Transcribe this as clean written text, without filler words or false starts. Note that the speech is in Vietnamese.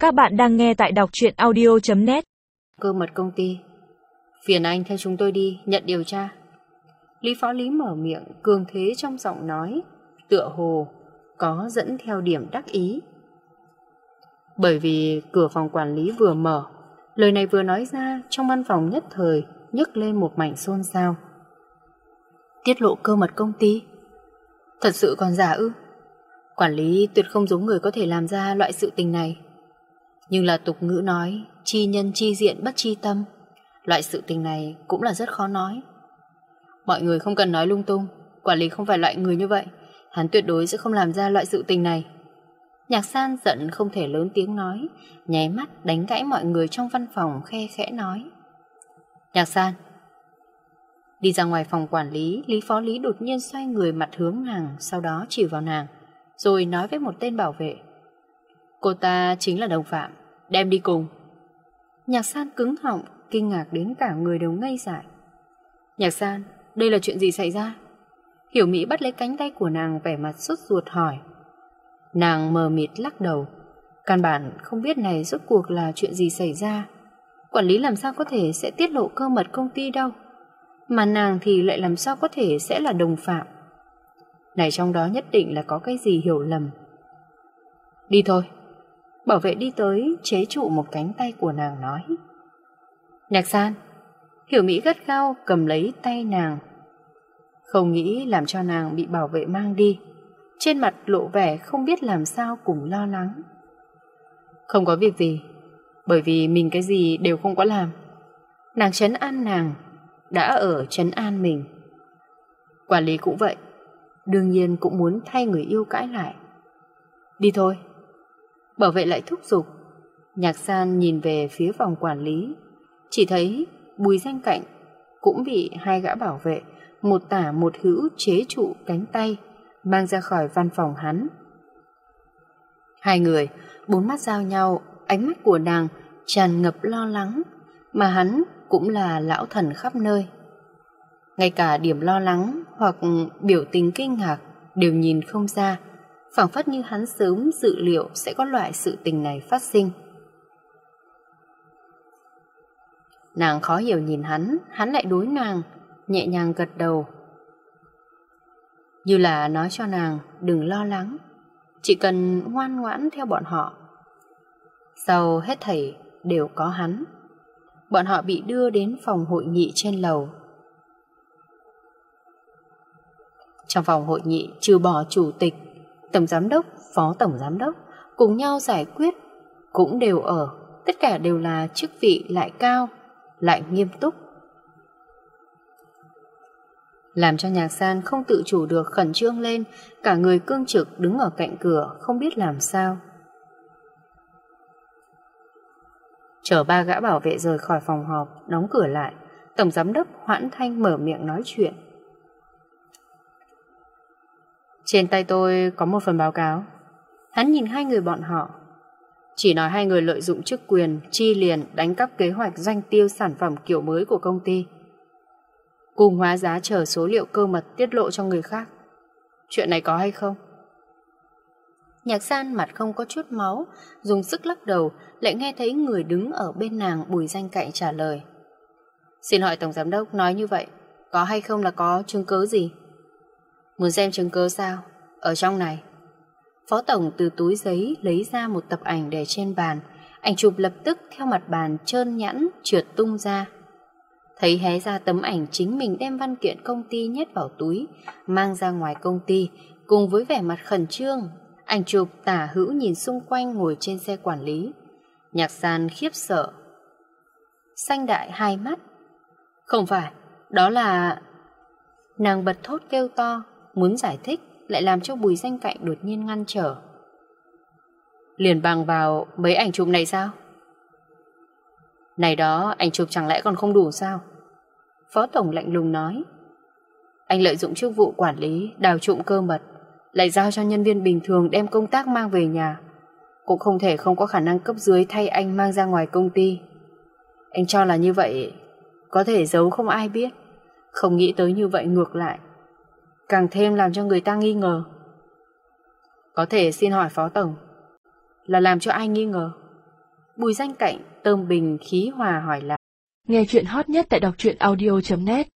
Các bạn đang nghe tại đọc truyện audio.net. Cơ mật công ty, phiền anh theo chúng tôi đi nhận điều tra. Lý Phó Lý mở miệng, cường thế trong giọng nói, tựa hồ có dẫn theo điểm đắc ý. Bởi vì cửa phòng quản lý vừa mở, lời này vừa nói ra, trong văn phòng nhất thời nhấc lên một mảnh xôn xao. Tiết lộ cơ mật công ty? Thật sự còn giả ư? Quản lý tuyệt không giống người có thể làm ra loại sự tình này. Nhưng là tục ngữ nói, chi nhân chi diện bất chi tâm. Loại sự tình này cũng là rất khó nói. Mọi người không cần nói lung tung, quản lý không phải loại người như vậy. Hắn tuyệt đối sẽ không làm ra loại sự tình này. Nhạc San giận không thể lớn tiếng nói, nháy mắt đánh gãy mọi người trong văn phòng, khe khẽ nói. Nhạc San. Đi ra ngoài phòng quản lý, Lý Phó Lý đột nhiên xoay người mặt hướng nàng, sau đó chỉ vào nàng, rồi nói với một tên bảo vệ. Cô ta chính là đồng phạm, đem đi cùng. Nhạc San cứng họng, kinh ngạc đến cả người đều ngây dại. Nhạc San, đây là chuyện gì xảy ra? Hiểu Mỹ bắt lấy cánh tay của nàng, vẻ mặt sốt ruột hỏi. Nàng mờ mịt lắc đầu, căn bản không biết này rốt cuộc là chuyện gì xảy ra. Quản lý làm sao có thể sẽ tiết lộ cơ mật công ty đâu, mà nàng thì lại làm sao có thể sẽ là đồng phạm. Này trong đó nhất định là có cái gì hiểu lầm. Đi thôi. Bảo vệ đi tới chế trụ một cánh tay của nàng nói. Nhạc San. Hiểu Mỹ gắt gao cầm lấy tay nàng, không nghĩ làm cho nàng bị bảo vệ mang đi. Trên mặt lộ vẻ không biết làm sao cùng lo lắng. Không có việc gì, bởi vì mình cái gì đều không có làm. Nàng trấn an nàng, đã ở trấn an mình. Quản lý cũng vậy, đương nhiên cũng muốn thay người yêu cãi lại. Đi thôi. Bảo vệ lại thúc giục. Nhạc San nhìn về phía phòng quản lý, chỉ thấy Bùi Danh Cạnh cũng bị hai gã bảo vệ một tả một hữu chế trụ cánh tay, mang ra khỏi văn phòng hắn. Hai người bốn mắt giao nhau, ánh mắt của nàng tràn ngập lo lắng, mà hắn cũng là lão thần khắp nơi. Ngay cả điểm lo lắng hoặc biểu tình kinh ngạc đều nhìn không ra, phảng phất như hắn sớm dự liệu sẽ có loại sự tình này phát sinh. Nàng khó hiểu nhìn hắn lại đối nàng nhẹ nhàng gật đầu, như là nói cho nàng đừng lo lắng, chỉ cần ngoan ngoãn theo bọn họ. Sau hết thảy đều có hắn. Bọn họ bị đưa đến phòng hội nghị trên lầu. Trong phòng hội nghị trừ bỏ chủ tịch, tổng giám đốc, phó tổng giám đốc cùng nhau giải quyết cũng đều ở, tất cả đều là chức vị lại cao lại nghiêm túc, làm cho Nhạc San không tự chủ được khẩn trương lên, cả người cương trực đứng ở cạnh cửa không biết làm sao. Chờ ba gã bảo vệ rời khỏi phòng họp, đóng cửa lại, tổng giám đốc Hoãn Thanh mở miệng nói chuyện. Trên tay tôi có một phần báo cáo. Hắn nhìn hai người bọn họ, chỉ nói hai người lợi dụng chức quyền chi liền đánh cắp kế hoạch doanh tiêu sản phẩm kiểu mới của công ty, cùng hóa giá chờ số liệu cơ mật tiết lộ cho người khác. Chuyện này có hay không? Nhạc San mặt không có chút máu, dùng sức lắc đầu, lại nghe thấy người đứng ở bên nàng Bùi Danh Cạnh trả lời. Xin hỏi tổng giám đốc, nói như vậy có hay không là có chứng cứ gì? Muốn xem chứng cứ sao? Ở trong này. Phó tổng từ túi giấy lấy ra một tập ảnh để trên bàn, ảnh chụp lập tức theo mặt bàn trơn nhẵn trượt tung ra. Thấy hé ra tấm ảnh chính mình đem văn kiện công ty nhét vào túi, mang ra ngoài công ty, cùng với vẻ mặt khẩn trương. Ảnh chụp tả hữu nhìn xung quanh ngồi trên xe quản lý. Nhạc San khiếp sợ, xanh đại hai mắt. Không phải, đó là... Nàng bật thốt kêu to, muốn giải thích, lại làm cho Bùi Danh Cạnh đột nhiên ngăn trở. Liền bằng vào mấy ảnh chụp này sao? Này đó, ảnh chụp chẳng lẽ còn không đủ sao? Phó tổng lạnh lùng nói. Anh lợi dụng chức vụ quản lý, đào trộm cơ mật, lại giao cho nhân viên bình thường đem công tác mang về nhà, cũng không thể không có khả năng cấp dưới thay anh mang ra ngoài công ty. Anh cho là như vậy có thể giấu không ai biết, không nghĩ tới như vậy ngược lại càng thêm làm cho người ta nghi ngờ. Có thể xin hỏi phó tổng, là làm cho ai nghi ngờ? Bùi Danh Cạnh tơm bình khí hòa hỏi lại. Nghe chuyện hot nhất tại đọc truyện audio.net